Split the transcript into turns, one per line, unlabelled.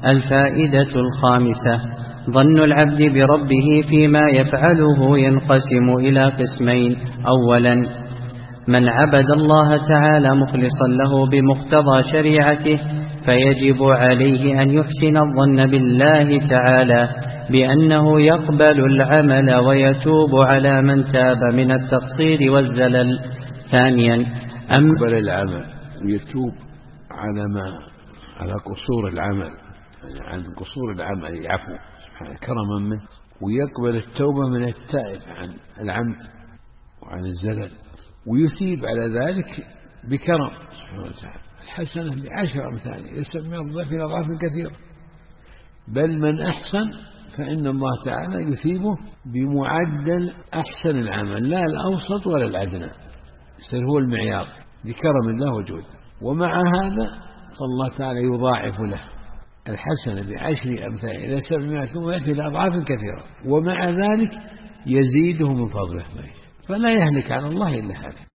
الفائدة الخامسة: ظن العبد بربه فيما يفعله ينقسم إلى قسمين: أولا، من عبد الله تعالى مخلصا له بمقتضى شريعته، فيجب عليه أن يحسن الظن بالله تعالى بأنه يقبل العمل ويتوب على من تاب من التقصير والزلل. ثانيا،
يقبل العمل ويتوب على قصور العمل، يعني عن قصور العمل يعفو سبحانه كرما منه، ويقبل التوبة من التائب عن العمد وعن الزلل، ويثيب على ذلك بكرم سبحانه وتعالى. الحسنة ب10 أمثالها، يسمى الضعف إلى أضعاف كثيرة. بل من أحسن فإن الله تعالى يثيبه بمعدل أحسن العمل، لا الأوسط ولا الأدنى، يصير هو المعيار بكرم الله وجوده. ومع هذا فالله تعالى يضاعف له الحسنة ب10 أمثالها إلى 700 وضعف إلى أضعاف كثيرة، ومع ذلك يزيده من فضله، فلا يهلك على الله إلا هذا.